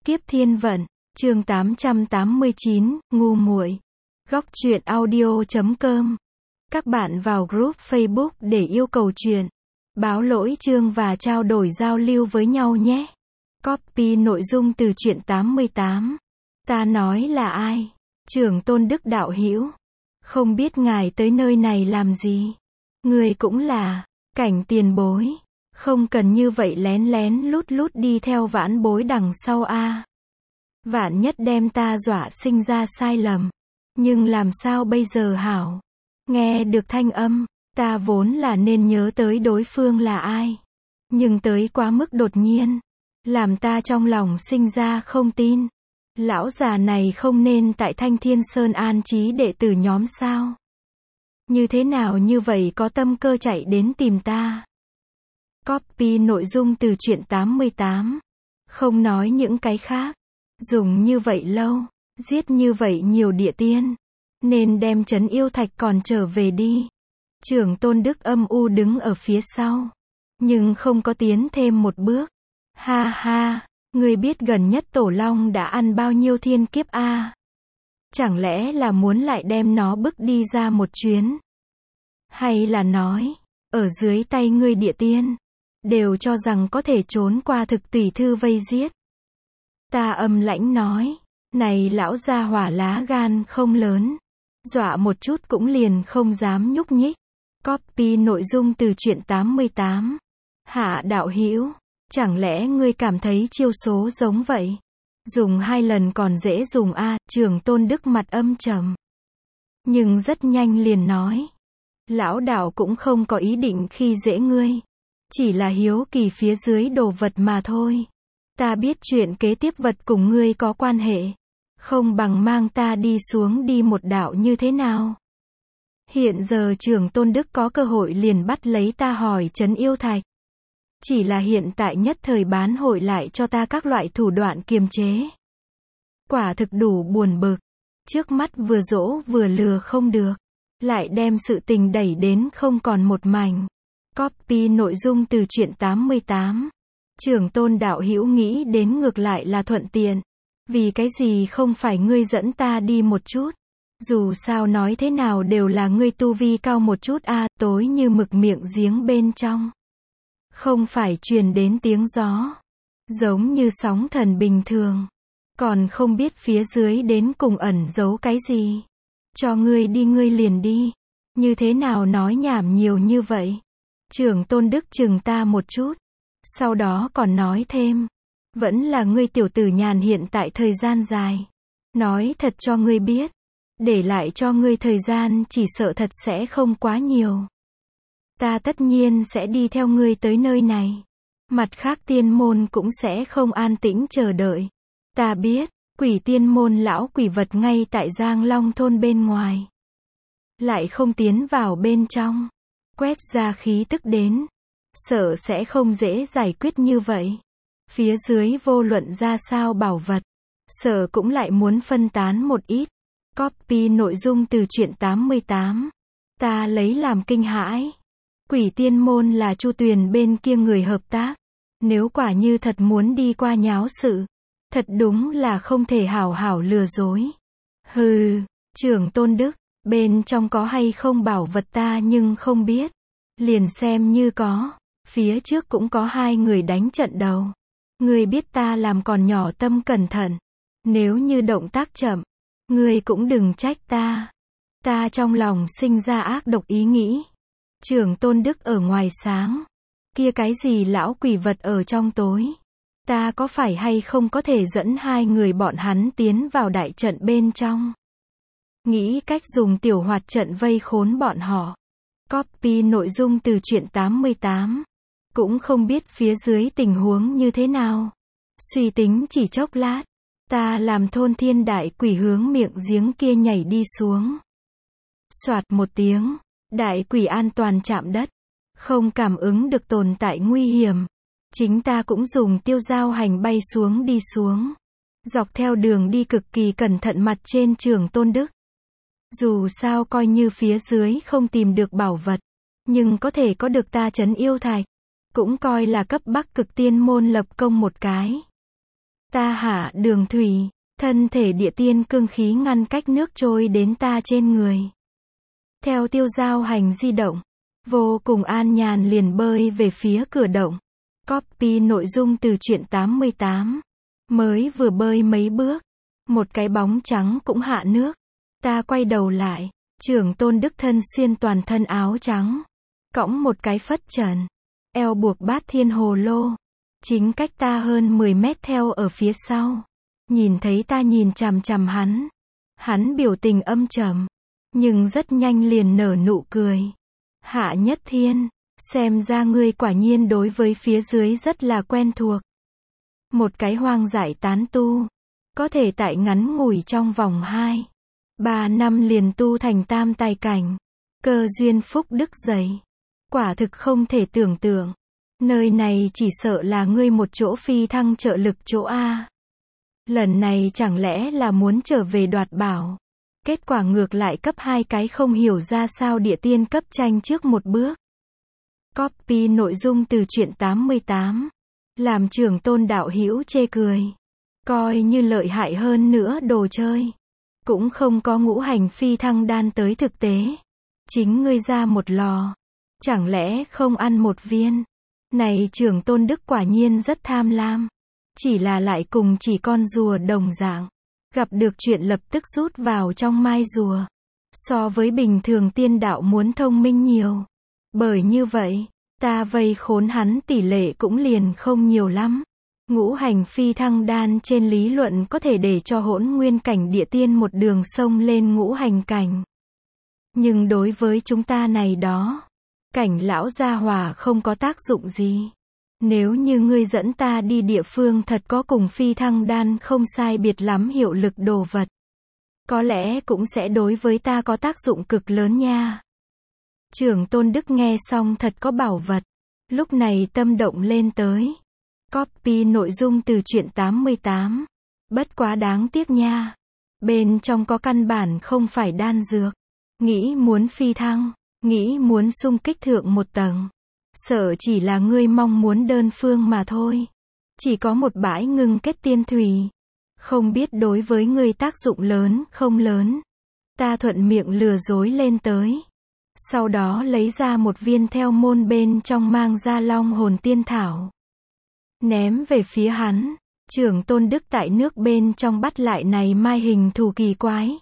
Kiếp thiên vận, chương 889, ngu muội. Góc truyện audio.com. Các bạn vào group Facebook để yêu cầu truyện, báo lỗi chương và trao đổi giao lưu với nhau nhé. Copy nội dung từ truyện 88. Ta nói là ai? Trưởng Tôn Đức đạo hữu, không biết ngài tới nơi này làm gì? Người cũng là Cảnh tiền bối, không cần như vậy lén lén lút lút đi theo vãn bối đằng sau a. Vạn nhất đem ta dọa sinh ra sai lầm. Nhưng làm sao bây giờ hảo? Nghe được thanh âm, ta vốn là nên nhớ tới đối phương là ai. Nhưng tới quá mức đột nhiên, làm ta trong lòng sinh ra không tin. Lão già này không nên tại Thanh Thiên Sơn an trí đệ tử nhóm sao? Như thế nào như vậy có tâm cơ chạy đến tìm ta? Copy nội dung từ truyện 88. Không nói những cái khác. Dùng như vậy lâu, giết như vậy nhiều địa tiên, nên đem trấn yêu thạch còn trở về đi. Trưởng Tôn Đức âm u đứng ở phía sau, nhưng không có tiến thêm một bước. Ha ha, ngươi biết gần nhất Tổ Long đã ăn bao nhiêu thiên kiếp a? Chẳng lẽ là muốn lại đem nó bức đi ra một chuyến? Hay là nói, ở dưới tay ngươi địa tiên, đều cho rằng có thể trốn qua thực tùy thư vây giết? Ta âm lãnh nói, này lão gia hỏa lá gan không lớn, dọa một chút cũng liền không dám nhúc nhích. Copy nội dung từ truyện 88. Hạ đạo hữu, chẳng lẽ ngươi cảm thấy chiêu số giống vậy? Dùng 2 lần còn dễ dùng a? Trưởng Tôn Đức mặt âm trầm. Nhưng rất nhanh liền nói, lão đạo cũng không có ý định khi dễ ngươi, chỉ là hiếu kỳ phía dưới đồ vật mà thôi. Ta biết chuyện kế tiếp vật cùng ngươi có quan hệ, không bằng mang ta đi xuống đi một đạo như thế nào? Hiện giờ Trưởng Tôn Đức có cơ hội liền bắt lấy ta hỏi trấn yêu thạch. Chỉ là hiện tại nhất thời bán hội lại cho ta các loại thủ đoạn kiềm chế. Quả thực đủ buồn bực. Trước mắt vừa dỗ vừa lừa không được, lại đem sự tình đẩy đến không còn một mảnh. Copy nội dung từ truyện 88. Trưởng Tôn đạo hữu nghĩ đến ngược lại là thuận tiện. Vì cái gì không phải ngươi dẫn ta đi một chút? Dù sao nói thế nào đều là ngươi tu vi cao một chút a. Tối như mực miệng giếng bên trong, không phải truyền đến tiếng gió, giống như sóng thần bình thường. Còn không biết phía dưới đến cùng ẩn giấu cái gì. Cho ngươi đi ngươi liền đi. Như thế nào nói nhảm nhiều như vậy? Trưởng Tôn Đức chừng ta một chút, sau đó còn nói thêm, vẫn là ngươi tiểu tử nhàn hiện tại thời gian dài. Nói thật cho ngươi biết, để lại cho ngươi thời gian chỉ sợ thật sẽ không quá nhiều. Ta tất nhiên sẽ đi theo ngươi tới nơi này. Mặt khác tiên môn cũng sẽ không an tĩnh chờ đợi. Ta biết, quỷ tiên môn lão quỷ vật ngay tại Giang Long thôn bên ngoài, lại không tiến vào bên trong, quét ra khí tức đến, sợ sẽ không dễ giải quyết như vậy. Phía dưới vô luận ra sao bảo vật, sợ cũng lại muốn phân tán một ít. Copy nội dung từ truyện 88. Ta lấy làm kinh hãi. Quỷ tiên môn là Chu Tuyền bên kia người hợp tác. Nếu quả như thật muốn đi qua nháo sự, thật đúng là không thể hảo hảo lừa dối. Hừ, Trưởng Tôn Đức, bên trong có hay không bảo vật ta nhưng không biết. Liền xem như có, phía trước cũng có 2 người đánh trận đầu. Ngươi biết ta làm còn nhỏ tâm cẩn thận. Nếu như động tác chậm, ngươi cũng đừng trách ta. Ta trong lòng sinh ra ác độc ý nghĩ. Trưởng Tôn Đức ở ngoài sáng, kia cái gì lão quỷ vật ở trong tối. Ta có phải hay không có thể dẫn 2 người bọn hắn tiến vào đại trận bên trong, nghĩ cách dùng tiểu hoạt trận vây khốn bọn họ. Copy nội dung từ truyện 88. Cũng không biết phía dưới tình huống như thế nào. Suy tính chỉ chốc lát, ta làm thôn thiên đại quỷ hướng miệng giếng kia nhảy đi xuống. Soạt một tiếng, đại quỷ an toàn chạm đất, không cảm ứng được tồn tại nguy hiểm. Chính ta cũng dùng tiêu giao hành bay xuống đi xuống. Dọc theo đường đi cực kỳ cẩn thận mặt trên Trưởng Tôn Đức. Dù sao coi như phía dưới không tìm được bảo vật, nhưng có thể có được ta trấn yêu thạch, cũng coi là cấp Bắc Cực Tiên môn lập công một cái. Ta hạ đường thủy, thân thể địa tiên cương khí ngăn cách nước trôi đến ta trên người. Theo Tiêu Giao Hành di động, vô cùng an nhàn liền bơi về phía cửa động. Copy nội dung từ truyện 88. Mới vừa bơi mấy bước, một cái bóng trắng cũng hạ nước. Ta quay đầu lại, Trưởng Tôn Đức thân xuyên toàn thân áo trắng, cõng một cái phất trần, eo buộc bát thiên hồ lô, chính cách ta hơn 10 mét theo ở phía sau. Nhìn thấy ta nhìn chằm chằm hắn biểu tình âm trầm, nhưng rất nhanh liền nở nụ cười. Hạ Nhất Thiên, xem ra ngươi quả nhiên đối với phía dưới rất là quen thuộc. Một cái hoang dại tán tu, có thể tại ngắn ngủi trong vòng 2-3 năm liền tu thành tam tài cảnh, cơ duyên phúc đức dày. Quả thực không thể tưởng tượng. Nơi này chỉ sợ là ngươi một chỗ phi thăng trợ lực chỗ A. Lần này chẳng lẽ là muốn trở về đoạt bảo. Kết quả ngược lại cấp 2 cái không hiểu ra sao địa tiên cấp tranh trước một bước. Copy nội dung từ truyện 88. Làm Trưởng Tôn đạo hữu chê cười. Coi như lợi hại hơn nữa đồ chơi. Cũng không có ngũ hành phi thăng đan tới thực tế. Chính ngươi ra một lò. Chẳng lẽ không ăn một viên. Này Trưởng Tôn Đức quả nhiên rất tham lam. Chỉ là lại cùng chỉ con rùa đồng dạng. Gặp được chuyện lập tức rút vào trong mai rùa. So với bình thường tiên đạo muốn thông minh nhiều. Bởi như vậy, ta vây khốn hắn tỷ lệ cũng liền không nhiều lắm. Ngũ hành phi thăng đan trên lý luận có thể để cho hỗn nguyên cảnh địa tiên một đường sông lên ngũ hành cảnh. Nhưng đối với chúng ta này đó, cảnh lão gia hỏa không có tác dụng gì. Nếu như ngươi dẫn ta đi địa phương thật có cùng phi thăng đan không sai biệt lắm hiệu lực đồ vật, có lẽ cũng sẽ đối với ta có tác dụng cực lớn nha. Trưởng Tôn Đức nghe xong thật có bảo vật, lúc này tâm động lên tới. Copy nội dung từ truyện 88. Bất quá đáng tiếc nha. Bên trong có căn bản không phải đan dược. Nghĩ muốn phi thăng, nghĩ muốn xung kích thượng một tầng. Sợ chỉ là ngươi mong muốn đơn phương mà thôi. Chỉ có một bãi ngưng kết tiên thủy. Không biết đối với ngươi tác dụng lớn không lớn. Ta thuận miệng lừa dối lên tới. Sau đó lấy ra một viên theo môn bên trong mang ra long hồn tiên thảo. Ném về phía hắn. Trưởng Tôn Đức tại nước bên trong bắt lại này mai hình thù kỳ quái.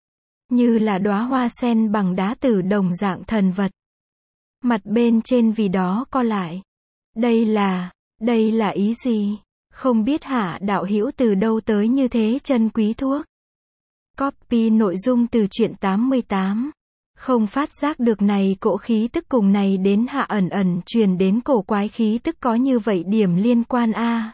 Như là đóa hoa sen bằng đá tử đồng dạng thần vật. Mặt bên trên vì đó co lại. Đây là ý gì? Không biết Hạ đạo hữu từ đâu tới như thế chân quý thuốc. Copy nội dung từ truyện 88. Không phát giác được này cỗ khí tức cùng này đến Hạ ẩn ẩn truyền đến cổ quái khí tức có như vậy điểm liên quan a.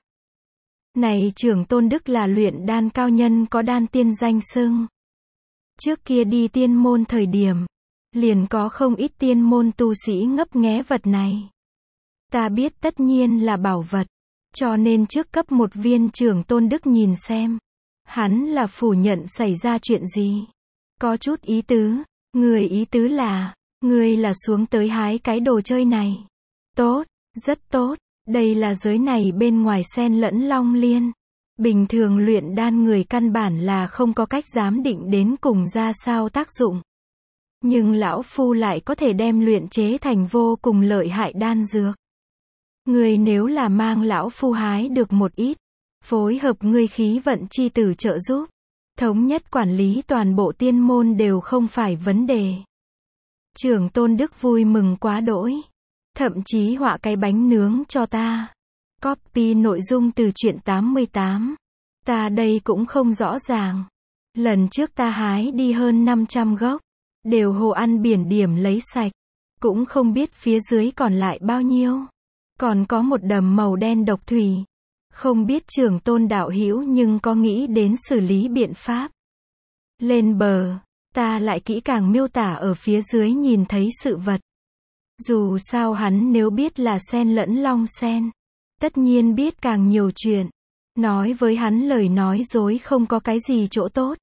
Này Trưởng Tôn Đức là luyện đan cao nhân có đan tiên danh xưng. Trước kia đi tiên môn thời điểm, liền có không ít tiên môn tu sĩ ngấp nghé vật này. Ta biết tất nhiên là bảo vật, cho nên trước cấp một viên Trưởng Tôn Đức nhìn xem. Hắn là phủ nhận xảy ra chuyện gì. Có chút ý tứ, người ý tứ là, người là xuống tới hái cái đồ chơi này. Tốt, rất tốt, đây là giới này bên ngoài xen lẫn long liên. Bình thường luyện đan người căn bản là không có cách giám định đến cùng ra sao tác dụng. Nhưng lão phu lại có thể đem luyện chế thành vô cùng lợi hại đan dược. Người nếu là mang lão phu hái được một ít, phối hợp ngươi khí vận chi tử trợ giúp, thống nhất quản lý toàn bộ tiên môn đều không phải vấn đề. Trưởng Tôn Đức vui mừng quá đỗi, thậm chí họa cái bánh nướng cho ta. Copy nội dung từ truyện 88. Ta đây cũng không rõ ràng. Lần trước ta hái đi hơn 500 gốc, đều hồ ăn biển điểm lấy sạch, cũng không biết phía dưới còn lại bao nhiêu. Còn có một đầm màu đen độc thủy. Không biết Trưởng Tôn đạo hữu nhưng có nghĩ đến xử lý biện pháp. Lên bờ, ta lại kỹ càng miêu tả ở phía dưới nhìn thấy sự vật. Dù sao hắn nếu biết là sen lẫn long sen, tất nhiên biết càng nhiều chuyện. Nói với hắn lời nói dối không có cái gì chỗ tốt.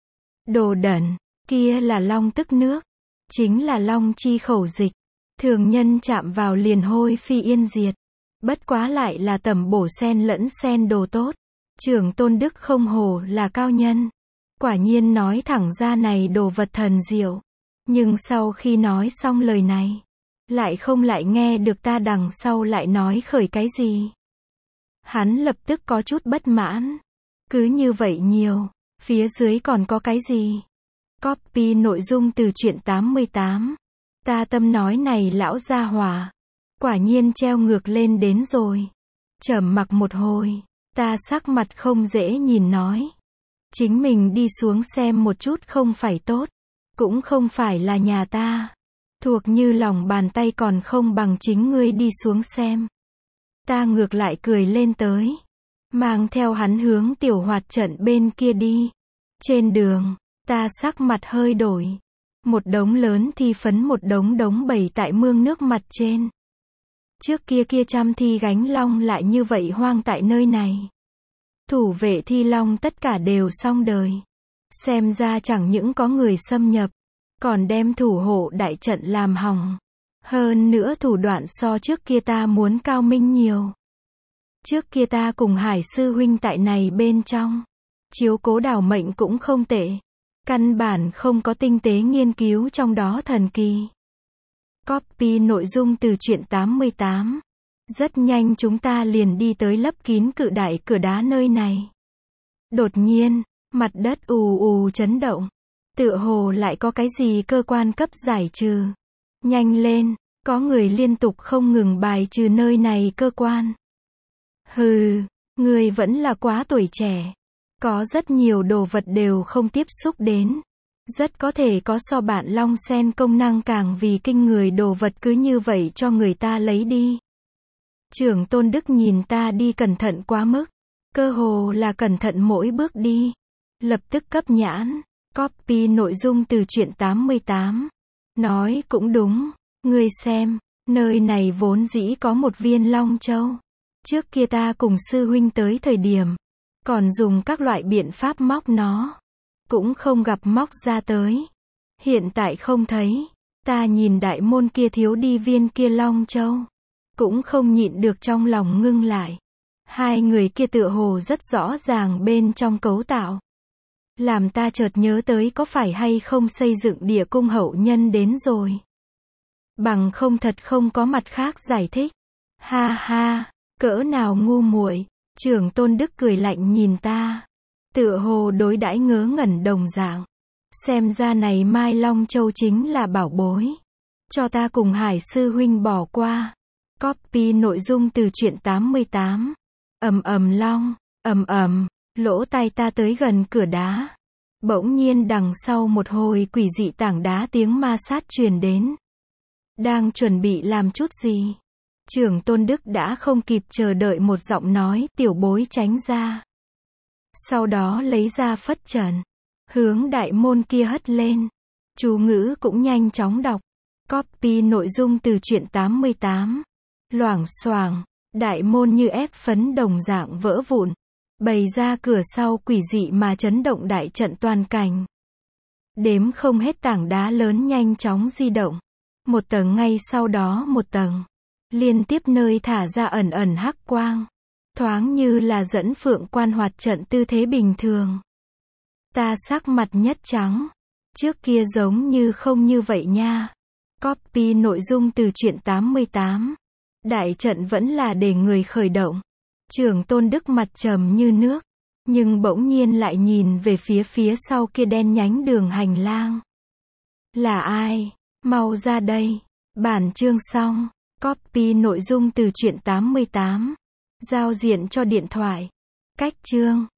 Đồ đẩn, kia là long tức nước. Chính là long chi khẩu dịch. Thường nhân chạm vào liền hôi phi yên diệt. Bất quá lại là tẩm bổ sen lẫn sen đồ tốt. Trưởng Tôn Đức không hổ là cao nhân. Quả nhiên nói thẳng ra này đồ vật thần diệu. Nhưng sau khi nói xong lời này, lại không lại nghe được ta đằng sau lại nói khởi cái gì. Hắn lập tức có chút bất mãn. Cứ như vậy nhiều, phía dưới còn có cái gì? Copy nội dung từ truyện 88. Ta tâm nói này lão gia hỏa, quả nhiên treo ngược lên đến rồi. Trầm mặc một hồi, ta sắc mặt không dễ nhìn nói. Chính mình đi xuống xem một chút không phải tốt. Cũng không phải là nhà ta. Thuộc như lòng bàn tay còn không bằng chính ngươi đi xuống xem. Ta ngược lại cười lên tới. Mang theo hắn hướng tiểu hoạt trận bên kia đi. Trên đường, ta sắc mặt hơi đổi. Một đống lớn thi phấn một đống bày tại mương nước mặt trên. Trước kia trăm thi gánh long lại như vậy hoang tại nơi này. Thủ vệ thi long tất cả đều xong đời. Xem ra chẳng những có người xâm nhập, còn đem thủ hộ đại trận làm hỏng. Hơn nữa thủ đoạn so trước kia ta muốn cao minh nhiều. Trước kia ta cùng Hải sư huynh tại này bên trong, chiếu cố đảo mệnh cũng không tệ. Căn bản không có tinh tế nghiên cứu trong đó thần kỳ. Copy nội dung từ truyện 88. Rất nhanh chúng ta liền đi tới lấp kín cự đại cửa đá nơi này. Đột nhiên, mặt đất ù ù chấn động. Tựa hồ lại có cái gì cơ quan cấp giải trừ. Nhanh lên, có người liên tục không ngừng bài trừ nơi này cơ quan. Hừ, người vẫn là quá tuổi trẻ. Có rất nhiều đồ vật đều không tiếp xúc đến. Rất có thể có so bạn long sen công năng càng vì kinh người đồ vật cứ như vậy cho người ta lấy đi. Trưởng Tôn Đức nhìn ta đi cẩn thận quá mức. Cơ hồ là cẩn thận mỗi bước đi. Lập tức cấp nhãn. Copy nội dung từ truyện 88. Nói cũng đúng. Ngươi xem, nơi này vốn dĩ có một viên long châu. Trước kia ta cùng sư huynh tới thời điểm, còn dùng các loại biện pháp móc nó. Cũng không gặp móc ra tới. Hiện tại không thấy. Ta nhìn đại môn kia thiếu đi viên kia long châu. Cũng không nhịn được trong lòng ngưng lại. Hai người kia tựa hồ rất rõ ràng bên trong cấu tạo. Làm ta chợt nhớ tới có phải hay không xây dựng địa cung hậu nhân đến rồi. Bằng không thật không có mặt khác giải thích. Ha ha, cỡ nào ngu muội. Trưởng Tôn Đức cười lạnh nhìn ta. Tựa hồ đối đãi ngớ ngẩn đồng dạng. Xem ra này Mai Long Châu chính là bảo bối. Cho ta cùng Hải sư huynh bỏ qua. Copy nội dung từ truyện 88. Ầm ầm long, ầm ầm, lỗ tai ta tới gần cửa đá. Bỗng nhiên đằng sau một hồi quỷ dị tảng đá tiếng ma sát truyền đến. Đang chuẩn bị làm chút gì? Trưởng Tôn Đức đã không kịp chờ đợi một giọng nói, tiểu bối tránh ra. Sau đó lấy ra phất trần, hướng đại môn kia hất lên. Chú ngữ cũng nhanh chóng đọc. Copy nội dung từ truyện 88. Loảng xoảng, đại môn như ép phấn đồng dạng vỡ vụn. Bày ra cửa sau quỷ dị mà chấn động đại trận toàn cảnh. Đếm không hết tảng đá lớn nhanh chóng di động. Một tầng ngay sau đó một tầng. Liên tiếp nơi thả ra ẩn ẩn hắc quang. Thoáng như là dẫn phượng quan hoạt trận tư thế bình thường. Ta sắc mặt nhất trắng. Trước kia giống như không như vậy nha. Copy nội dung từ truyện 88. Đại trận vẫn là để người khởi động. Trưởng Tôn Đức mặt trầm như nước. Nhưng bỗng nhiên lại nhìn về phía sau kia đen nhánh đường hành lang. Là ai? Mau ra đây. Bản chương xong. Copy nội dung từ truyện 88. Giao diện cho điện thoại. Cách chương.